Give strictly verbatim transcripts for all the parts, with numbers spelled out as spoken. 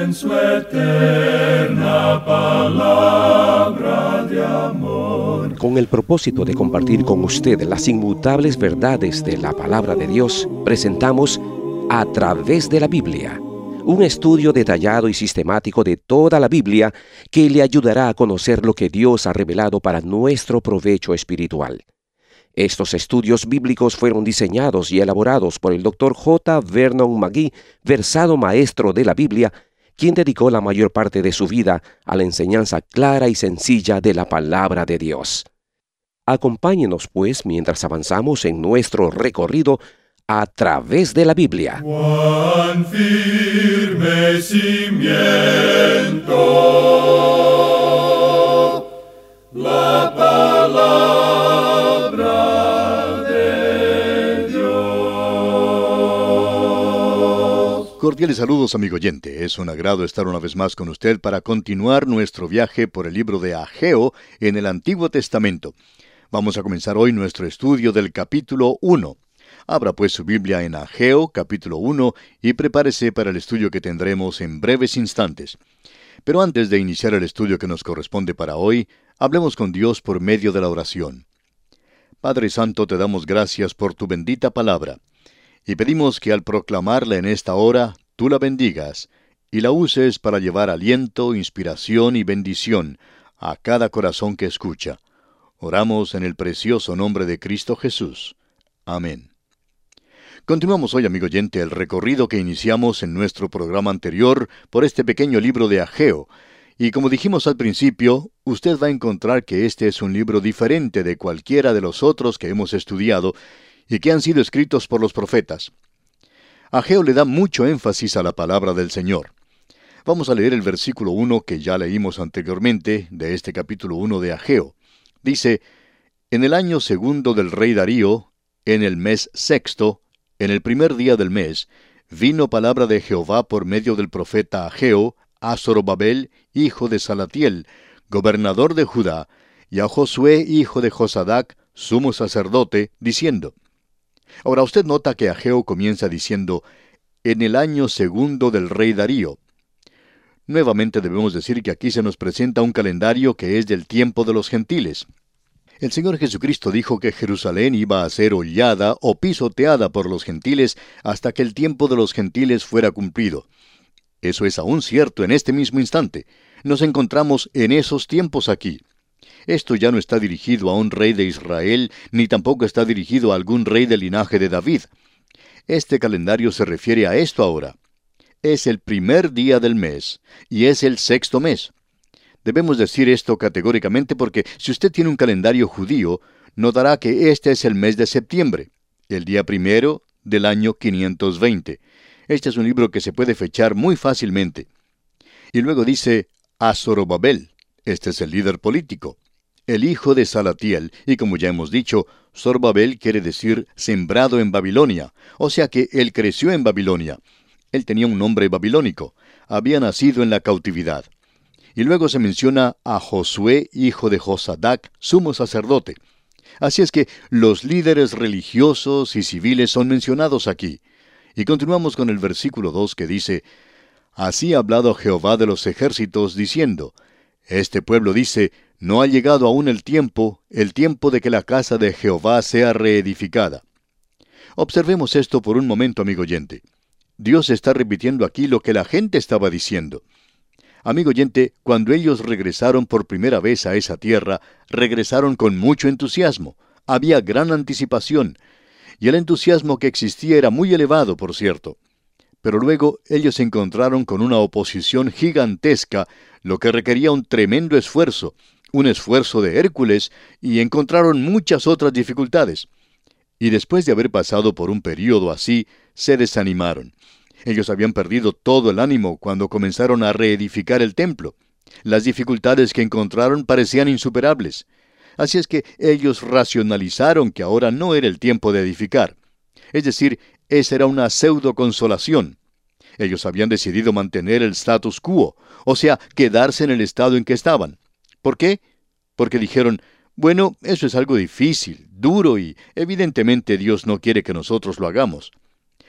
en su eterna palabra de amor. Con el propósito de compartir con usted las inmutables verdades de la palabra de Dios, presentamos A Través de la Biblia, un estudio detallado y sistemático de toda la Biblia que le ayudará a conocer lo que Dios ha revelado para nuestro provecho espiritual. Estos estudios bíblicos fueron diseñados y elaborados por el doctor J. Vernon McGee, versado maestro de la Biblia, quien dedicó la mayor parte de su vida a la enseñanza clara y sencilla de la palabra de Dios. Acompáñenos, pues, mientras avanzamos en nuestro recorrido a través de la Biblia. Cuán firme cimiento la palabra de Dios. Cordiales saludos, amigo oyente. Es un agrado estar una vez más con usted para continuar nuestro viaje por el libro de Ageo en el Antiguo Testamento. Vamos a comenzar hoy nuestro estudio del capítulo uno. Abra pues su Biblia en Ageo, capítulo uno, y prepárese para el estudio que tendremos en breves instantes. Pero antes de iniciar el estudio que nos corresponde para hoy, hablemos con Dios por medio de la oración. Padre Santo, te damos gracias por tu bendita palabra, y pedimos que al proclamarla en esta hora, tú la bendigas, y la uses para llevar aliento, inspiración y bendición a cada corazón que escucha. Oramos en el precioso nombre de Cristo Jesús. Amén. Continuamos hoy, amigo oyente, el recorrido que iniciamos en nuestro programa anterior por este pequeño libro de Ageo. Y como dijimos al principio, usted va a encontrar que este es un libro diferente de cualquiera de los otros que hemos estudiado y que han sido escritos por los profetas. Ageo le da mucho énfasis a la palabra del Señor. Vamos a leer el versículo uno que ya leímos anteriormente de este capítulo uno de Ageo. Dice: En el año segundo del rey Darío, en el mes sexto, en el primer día del mes, vino palabra de Jehová por medio del profeta Ageo a Zorobabel, hijo de Salatiel, gobernador de Judá, y a Josué, hijo de Josadac, sumo sacerdote, diciendo. Ahora usted nota que Ageo comienza diciendo, en el año segundo del rey Darío. Nuevamente debemos decir que aquí se nos presenta un calendario que es del tiempo de los gentiles. El Señor Jesucristo dijo que Jerusalén iba a ser hollada o pisoteada por los gentiles hasta que el tiempo de los gentiles fuera cumplido. Eso es aún cierto en este mismo instante. Nos encontramos en esos tiempos aquí. Esto ya no está dirigido a un rey de Israel, ni tampoco está dirigido a algún rey del linaje de David. Este calendario se refiere a esto ahora. Es el primer día del mes, y es el sexto mes. Debemos decir esto categóricamente porque si usted tiene un calendario judío, notará que este es el mes de septiembre, el día primero del año quinientos veinte. Este es un libro que se puede fechar muy fácilmente. Y luego dice a Zorobabel, este es el líder político, el hijo de Salatiel, y como ya hemos dicho, Zorobabel quiere decir sembrado en Babilonia, o sea que él creció en Babilonia. Él tenía un nombre babilónico, había nacido en la cautividad. Y luego se menciona a Josué, hijo de Josadac, sumo sacerdote. Así es que los líderes religiosos y civiles son mencionados aquí. Y continuamos con el versículo dos que dice, Así ha hablado Jehová de los ejércitos, diciendo, Este pueblo dice, no ha llegado aún el tiempo, el tiempo de que la casa de Jehová sea reedificada. Observemos esto por un momento, amigo oyente. Dios está repitiendo aquí lo que la gente estaba diciendo. Amigo oyente, cuando ellos regresaron por primera vez a esa tierra, regresaron con mucho entusiasmo. Había gran anticipación. Y el entusiasmo que existía era muy elevado, por cierto. Pero luego ellos se encontraron con una oposición gigantesca, lo que requería un tremendo esfuerzo, un esfuerzo de Hércules, y encontraron muchas otras dificultades. Y después de haber pasado por un período así, se desanimaron. Ellos habían perdido todo el ánimo cuando comenzaron a reedificar el templo. Las dificultades que encontraron parecían insuperables. Así es que ellos racionalizaron que ahora no era el tiempo de edificar. Es decir, esa era una pseudo-consolación. Ellos habían decidido mantener el status quo, o sea, quedarse en el estado en que estaban. ¿Por qué? Porque dijeron, bueno, eso es algo difícil, duro y evidentemente Dios no quiere que nosotros lo hagamos.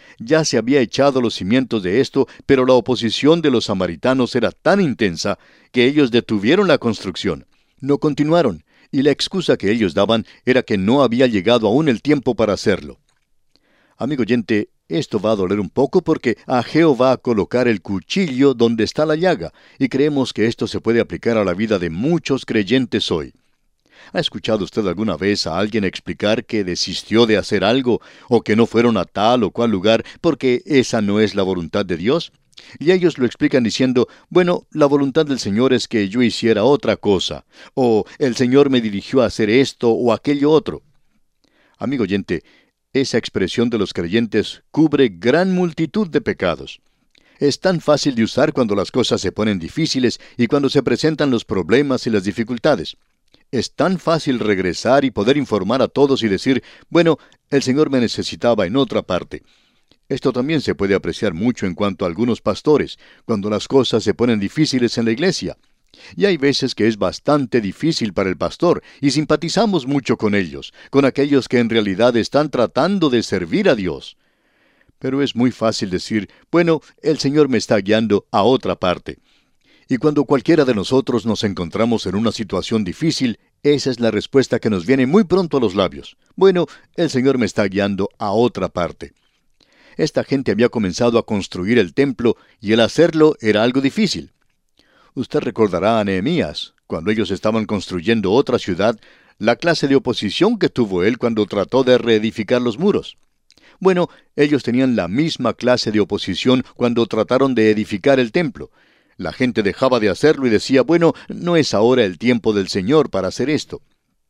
Ya se había echado los cimientos de esto, pero la oposición de los samaritanos era tan intensa que ellos detuvieron la construcción. No continuaron, y la excusa que ellos daban era que no había llegado aún el tiempo para hacerlo. Amigo oyente, esto va a doler un poco porque Ageo va a colocar el cuchillo donde está la llaga, y creemos que esto se puede aplicar a la vida de muchos creyentes hoy. ¿Ha escuchado usted alguna vez a alguien explicar que desistió de hacer algo, o que no fueron a tal o cual lugar porque esa no es la voluntad de Dios? Y ellos lo explican diciendo, bueno, la voluntad del Señor es que yo hiciera otra cosa, o el Señor me dirigió a hacer esto o aquello otro. Amigo oyente, esa expresión de los creyentes cubre gran multitud de pecados. Es tan fácil de usar cuando las cosas se ponen difíciles y cuando se presentan los problemas y las dificultades. Es tan fácil regresar y poder informar a todos y decir, bueno, el Señor me necesitaba en otra parte. Esto también se puede apreciar mucho en cuanto a algunos pastores, cuando las cosas se ponen difíciles en la iglesia. Y hay veces que es bastante difícil para el pastor, y simpatizamos mucho con ellos, con aquellos que en realidad están tratando de servir a Dios. Pero es muy fácil decir, bueno, el Señor me está guiando a otra parte. Y cuando cualquiera de nosotros nos encontramos en una situación difícil, esa es la respuesta que nos viene muy pronto a los labios. Bueno, el Señor me está guiando a otra parte. Esta gente había comenzado a construir el templo, y el hacerlo era algo difícil. Usted recordará a Nehemías, cuando ellos estaban construyendo otra ciudad, la clase de oposición que tuvo él cuando trató de reedificar los muros. Bueno, ellos tenían la misma clase de oposición cuando trataron de edificar el templo. La gente dejaba de hacerlo y decía, bueno, no es ahora el tiempo del Señor para hacer esto.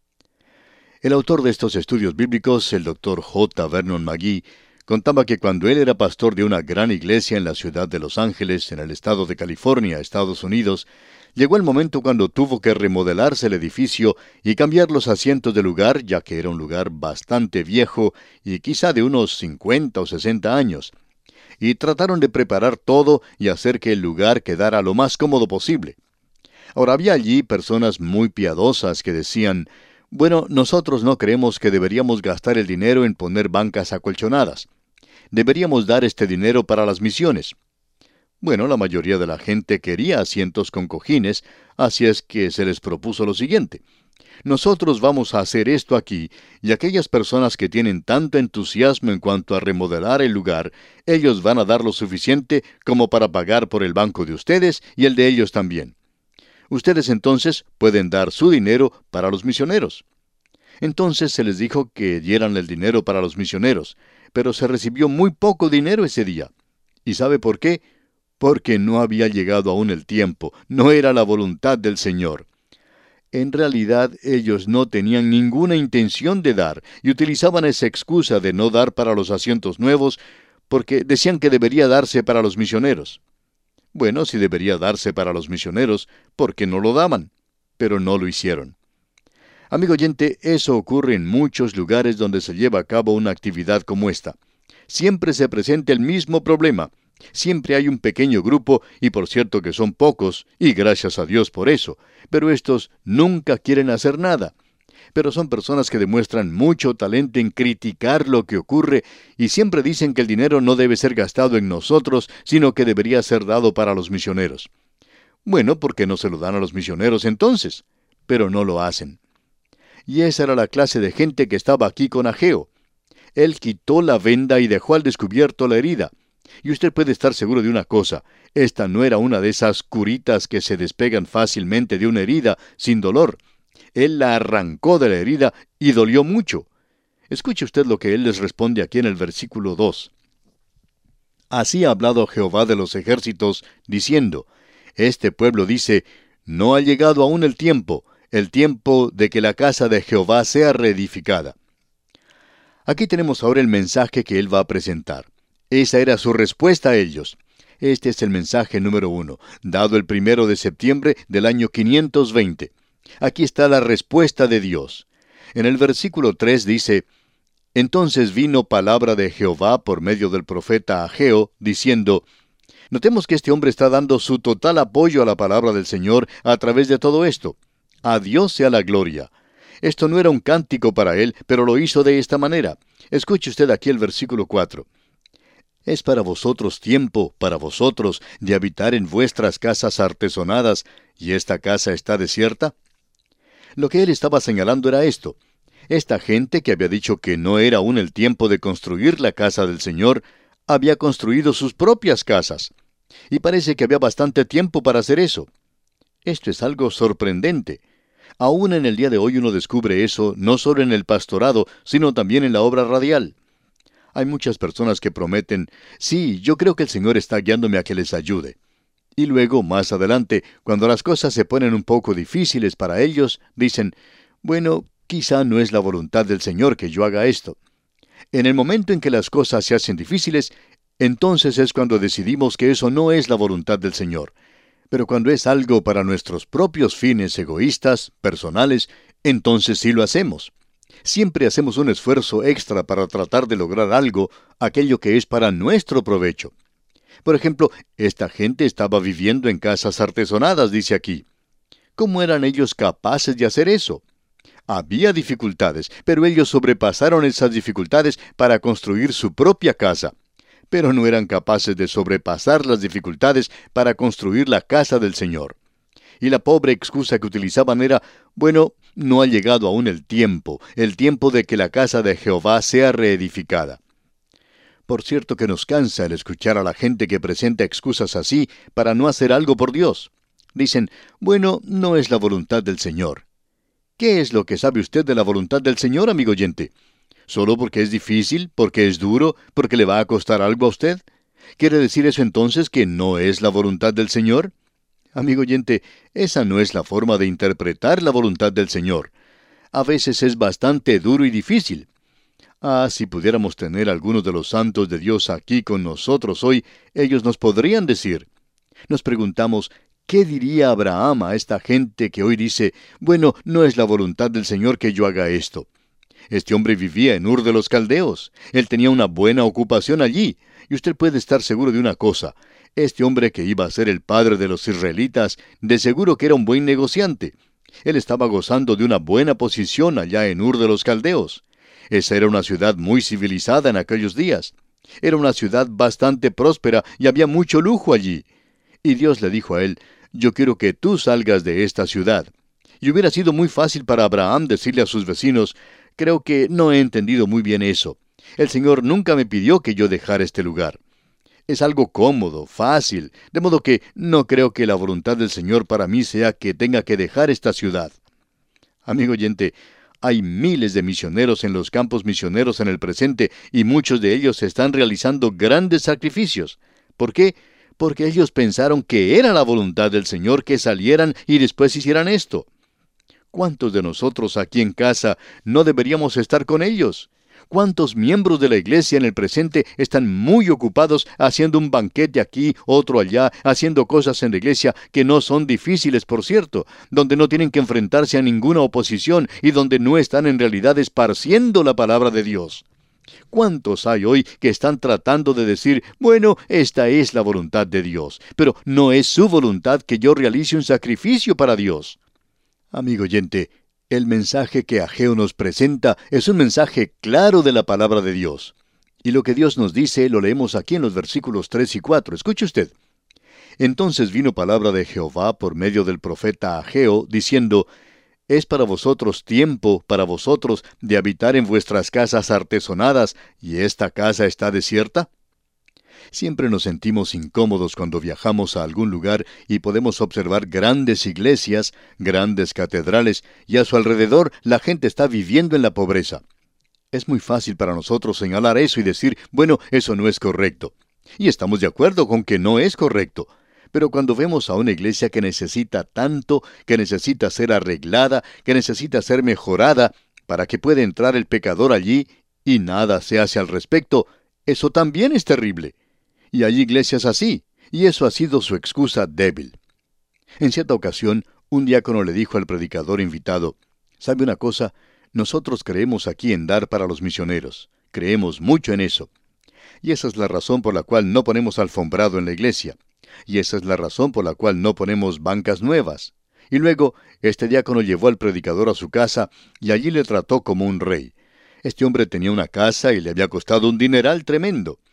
El autor de estos estudios bíblicos, el doctor J. Vernon McGee, contaba que cuando él era pastor de una gran iglesia en la ciudad de Los Ángeles, en el estado de California, Estados Unidos, llegó el momento cuando tuvo que remodelarse el edificio y cambiar los asientos de lugar, ya que era un lugar bastante viejo y quizá de unos cincuenta o sesenta años. Y trataron de preparar todo y hacer que el lugar quedara lo más cómodo posible. Ahora había allí personas muy piadosas que decían, bueno, nosotros no creemos que deberíamos gastar el dinero en poner bancas acolchonadas. Deberíamos dar este dinero para las misiones. Bueno, la mayoría de la gente quería asientos con cojines, así es que se les propuso lo siguiente. Nosotros vamos a hacer esto aquí, y aquellas personas que tienen tanto entusiasmo en cuanto a remodelar el lugar, ellos van a dar lo suficiente como para pagar por el banco de ustedes y el de ellos también. Ustedes entonces pueden dar su dinero para los misioneros. Entonces se les dijo que dieran el dinero para los misioneros, pero se recibió muy poco dinero ese día. ¿Y sabe por qué? Porque no había llegado aún el tiempo, no era la voluntad del Señor. En realidad ellos no tenían ninguna intención de dar, y utilizaban esa excusa de no dar para los asientos nuevos, porque decían que debería darse para los misioneros. Bueno, si debería darse para los misioneros, ¿por qué no lo daban? Pero no lo hicieron. Amigo oyente, eso ocurre en muchos lugares donde se lleva a cabo una actividad como esta. Siempre se presenta el mismo problema. Siempre hay un pequeño grupo, y por cierto que son pocos, y gracias a Dios por eso, pero estos nunca quieren hacer nada. Pero son personas que demuestran mucho talento en criticar lo que ocurre, y siempre dicen que el dinero no debe ser gastado en nosotros, sino que debería ser dado para los misioneros. Bueno, ¿por qué no se lo dan a los misioneros entonces? Pero no lo hacen. Y esa era la clase de gente que estaba aquí con Ageo. Él quitó la venda y dejó al descubierto la herida. Y usted puede estar seguro de una cosa, esta no era una de esas curitas que se despegan fácilmente de una herida sin dolor. Él la arrancó de la herida y dolió mucho. Escuche usted lo que él les responde aquí en el versículo dos. Así ha hablado Jehová de los ejércitos, diciendo, este pueblo dice, no ha llegado aún el tiempo, el tiempo de que la casa de Jehová sea reedificada. Aquí tenemos ahora el mensaje que él va a presentar. Esa era su respuesta a ellos. Este es el mensaje número uno, dado el primero de septiembre del año quinientos veinte. Aquí está la respuesta de Dios. En el versículo tres dice, entonces vino palabra de Jehová por medio del profeta Ageo, diciendo, notemos que este hombre está dando su total apoyo a la palabra del Señor a través de todo esto. A Dios sea la gloria. Esto no era un cántico para él, pero lo hizo de esta manera. Escuche usted aquí el versículo cuatro. Es para vosotros tiempo, para vosotros, de habitar en vuestras casas artesonadas, y esta casa está desierta. Lo que él estaba señalando era esto. Esta gente que había dicho que no era aún el tiempo de construir la casa del Señor, había construido sus propias casas. Y parece que había bastante tiempo para hacer eso. Esto es algo sorprendente. Aún en el día de hoy uno descubre eso, no solo en el pastorado, sino también en la obra radial. Hay muchas personas que prometen, sí, yo creo que el Señor está guiándome a que les ayude. Y luego, más adelante, cuando las cosas se ponen un poco difíciles para ellos, dicen, bueno, quizá no es la voluntad del Señor que yo haga esto. En el momento en que las cosas se hacen difíciles, entonces es cuando decidimos que eso no es la voluntad del Señor. Pero cuando es algo para nuestros propios fines egoístas, personales, entonces sí lo hacemos. Siempre hacemos un esfuerzo extra para tratar de lograr algo, aquello que es para nuestro provecho. Por ejemplo, esta gente estaba viviendo en casas artesonadas, dice aquí. ¿Cómo eran ellos capaces de hacer eso? Había dificultades, pero ellos sobrepasaron esas dificultades para construir su propia casa. Pero no eran capaces de sobrepasar las dificultades para construir la casa del Señor. Y la pobre excusa que utilizaban era, bueno, no ha llegado aún el tiempo, el tiempo de que la casa de Jehová sea reedificada. Por cierto que nos cansa el escuchar a la gente que presenta excusas así para no hacer algo por Dios. Dicen, bueno, no es la voluntad del Señor. ¿Qué es lo que sabe usted de la voluntad del Señor, amigo oyente? ¿Solo porque es difícil, porque es duro, porque le va a costar algo a usted? ¿Quiere decir eso entonces que no es la voluntad del Señor? Amigo oyente, esa no es la forma de interpretar la voluntad del Señor. A veces es bastante duro y difícil. Ah, si pudiéramos tener algunos de los santos de Dios aquí con nosotros hoy, ellos nos podrían decir. Nos preguntamos, ¿qué diría Abraham a esta gente que hoy dice, bueno, no es la voluntad del Señor que yo haga esto? Este hombre vivía en Ur de los Caldeos. Él tenía una buena ocupación allí. Y usted puede estar seguro de una cosa. Este hombre que iba a ser el padre de los israelitas, de seguro que era un buen negociante. Él estaba gozando de una buena posición allá en Ur de los Caldeos. Esa era una ciudad muy civilizada en aquellos días. Era una ciudad bastante próspera y había mucho lujo allí. Y Dios le dijo a él, yo quiero que tú salgas de esta ciudad. Y hubiera sido muy fácil para Abraham decirle a sus vecinos, creo que no he entendido muy bien eso. El Señor nunca me pidió que yo dejara este lugar. Es algo cómodo, fácil, de modo que no creo que la voluntad del Señor para mí sea que tenga que dejar esta ciudad. Amigo oyente, hay miles de misioneros en los campos misioneros en el presente y muchos de ellos están realizando grandes sacrificios. ¿Por qué? Porque ellos pensaron que era la voluntad del Señor que salieran y después hicieran esto. ¿Cuántos de nosotros aquí en casa no deberíamos estar con ellos? ¿Cuántos miembros de la iglesia en el presente están muy ocupados haciendo un banquete aquí, otro allá, haciendo cosas en la iglesia que no son difíciles, por cierto, donde no tienen que enfrentarse a ninguna oposición y donde no están en realidad esparciendo la palabra de Dios? ¿Cuántos hay hoy que están tratando de decir, bueno, esta es la voluntad de Dios, pero no es su voluntad que yo realice un sacrificio para Dios? Amigo oyente, el mensaje que Ageo nos presenta es un mensaje claro de la palabra de Dios. Y lo que Dios nos dice lo leemos aquí en los versículos tres y cuatro. Escuche usted. Entonces vino palabra de Jehová por medio del profeta Ageo, diciendo, ¿es para vosotros tiempo, para vosotros, de habitar en vuestras casas artesonadas, y esta casa está desierta? Siempre nos sentimos incómodos cuando viajamos a algún lugar y podemos observar grandes iglesias, grandes catedrales, y a su alrededor la gente está viviendo en la pobreza. Es muy fácil para nosotros señalar eso y decir, bueno, eso no es correcto. Y estamos de acuerdo con que no es correcto. Pero cuando vemos a una iglesia que necesita tanto, que necesita ser arreglada, que necesita ser mejorada, para que pueda entrar el pecador allí, y nada se hace al respecto, eso también es terrible. Y hay iglesias así, y eso ha sido su excusa débil. En cierta ocasión, un diácono le dijo al predicador invitado, ¿sabe una cosa? Nosotros creemos aquí en dar para los misioneros. Creemos mucho en eso. Y esa es la razón por la cual no ponemos alfombrado en la iglesia. Y esa es la razón por la cual no ponemos bancas nuevas. Y luego, este diácono llevó al predicador a su casa, y allí le trató como un rey. Este hombre tenía una casa y le había costado un dineral tremendo.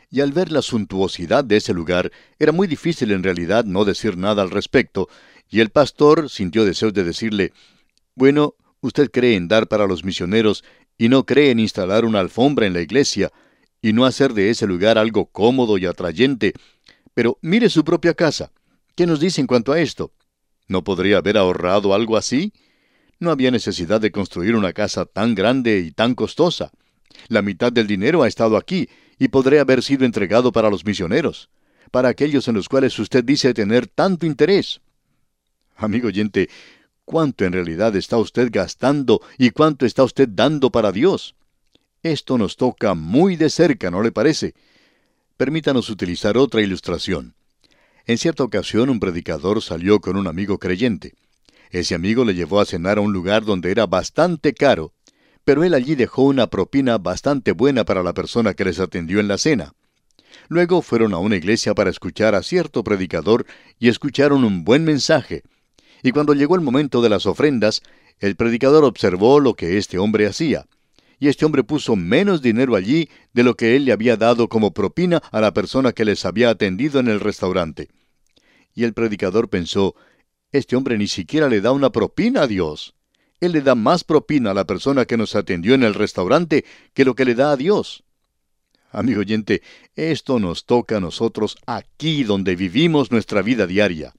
Y al ver la suntuosidad de ese lugar, era muy difícil en realidad no decir nada al respecto, y el pastor sintió deseos de decirle, bueno, usted cree en dar para los misioneros y no cree en instalar una alfombra en la iglesia y no hacer de ese lugar algo cómodo y atrayente, pero mire su propia casa. ¿Qué nos dice en cuanto a esto? ¿No podría haber ahorrado algo así? No había necesidad de construir una casa tan grande y tan costosa. La mitad del dinero ha estado aquí y podría haber sido entregado para los misioneros, para aquellos en los cuales usted dice tener tanto interés. Amigo oyente, ¿cuánto en realidad está usted gastando y cuánto está usted dando para Dios? Esto nos toca muy de cerca, ¿no le parece? Permítanos utilizar otra ilustración. En cierta ocasión un predicador salió con un amigo creyente. Ese amigo le llevó a cenar a un lugar donde era bastante caro, pero él allí dejó una propina bastante buena para la persona que les atendió en la cena. Luego fueron a una iglesia para escuchar a cierto predicador y escucharon un buen mensaje. Y cuando llegó el momento de las ofrendas, el predicador observó lo que este hombre hacía. Y este hombre puso menos dinero allí de lo que él le había dado como propina a la persona que les había atendido en el restaurante. Y el predicador pensó, este hombre ni siquiera le da una propina a Dios. Él le da más propina a la persona que nos atendió en el restaurante que lo que le da a Dios. Amigo oyente, esto nos toca a nosotros aquí donde vivimos nuestra vida diaria.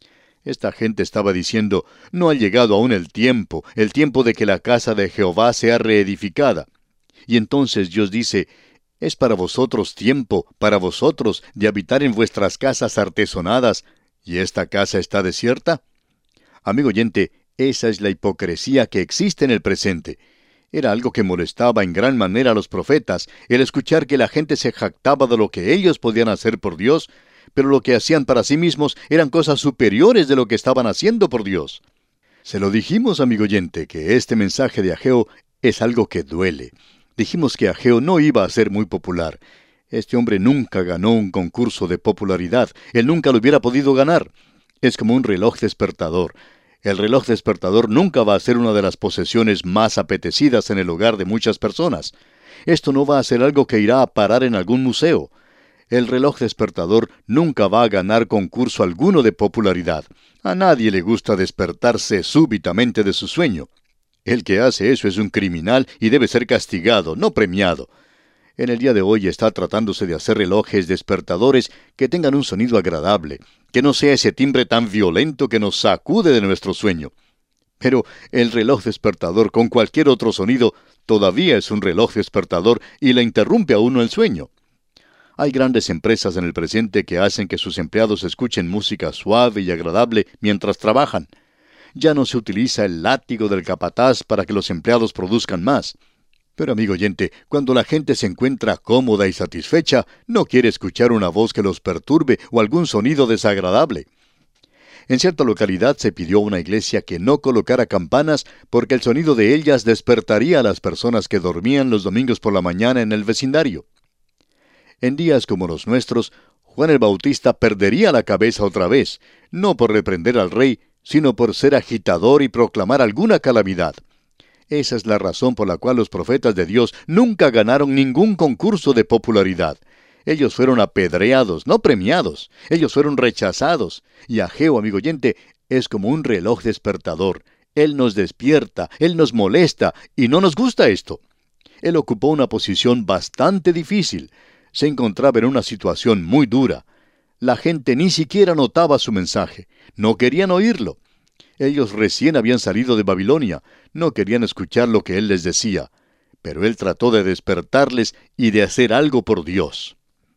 Esta gente estaba diciendo, no ha llegado aún el tiempo, el tiempo de que la casa de Jehová sea reedificada. Y entonces Dios dice, es para vosotros tiempo, para vosotros, de habitar en vuestras casas artesonadas, ¿y esta casa está desierta? Amigo oyente, esa es la hipocresía que existe en el presente. Era algo que molestaba en gran manera a los profetas, el escuchar que la gente se jactaba de lo que ellos podían hacer por Dios, pero lo que hacían para sí mismos eran cosas superiores de lo que estaban haciendo por Dios. Se lo dijimos, amigo oyente, que este mensaje de Ageo es algo que duele. Dijimos que Ageo no iba a ser muy popular. Este hombre nunca ganó un concurso de popularidad. Él nunca lo hubiera podido ganar. Es como un reloj despertador. El reloj despertador nunca va a ser una de las posesiones más apetecidas en el hogar de muchas personas. Esto no va a ser algo que irá a parar en algún museo. El reloj despertador nunca va a ganar concurso alguno de popularidad. A nadie le gusta despertarse súbitamente de su sueño. El que hace eso es un criminal y debe ser castigado, no premiado. En el día de hoy está tratándose de hacer relojes despertadores que tengan un sonido agradable, que no sea ese timbre tan violento que nos sacude de nuestro sueño. Pero el reloj despertador con cualquier otro sonido todavía es un reloj despertador y le interrumpe a uno el sueño. Hay grandes empresas en el presente que hacen que sus empleados escuchen música suave y agradable mientras trabajan. Ya no se utiliza el látigo del capataz para que los empleados produzcan más. Pero, amigo oyente, cuando la gente se encuentra cómoda y satisfecha, no quiere escuchar una voz que los perturbe o algún sonido desagradable. En cierta localidad se pidió a una iglesia que no colocara campanas porque el sonido de ellas despertaría a las personas que dormían los domingos por la mañana en el vecindario. En días como los nuestros, Juan el Bautista perdería la cabeza otra vez, no por reprender al rey, sino por ser agitador y proclamar alguna calamidad. Esa es la razón por la cual los profetas de Dios nunca ganaron ningún concurso de popularidad. Ellos fueron apedreados, no premiados. Ellos fueron rechazados. Y Ageo, amigo oyente, es como un reloj despertador. Él nos despierta, Él nos molesta, y no nos gusta esto. Él ocupó una posición bastante difícil. Se encontraba en una situación muy dura. La gente ni siquiera notaba su mensaje. No querían oírlo. Ellos recién habían salido de Babilonia. No querían escuchar lo que él les decía. Pero él trató de despertarles y de hacer algo por Dios.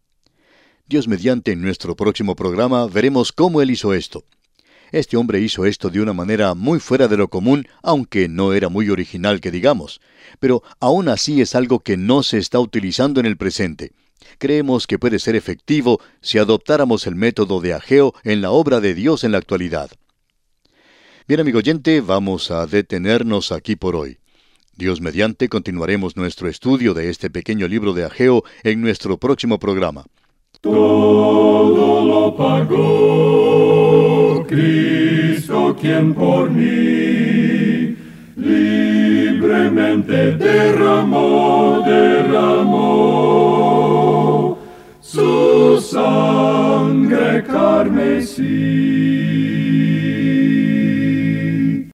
Dios mediante, en nuestro próximo programa veremos cómo él hizo esto. Este hombre hizo esto de una manera muy fuera de lo común, aunque no era muy original que digamos. Pero aún así es algo que no se está utilizando en el presente. Creemos que puede ser efectivo si adoptáramos el método de Ageo en la obra de Dios en la actualidad. Bien, amigo oyente, vamos a detenernos aquí por hoy. Dios mediante, continuaremos nuestro estudio de este pequeño libro de Ageo en nuestro próximo programa. Todo lo pagó Cristo, quien por mí libremente derramó, derramó sí.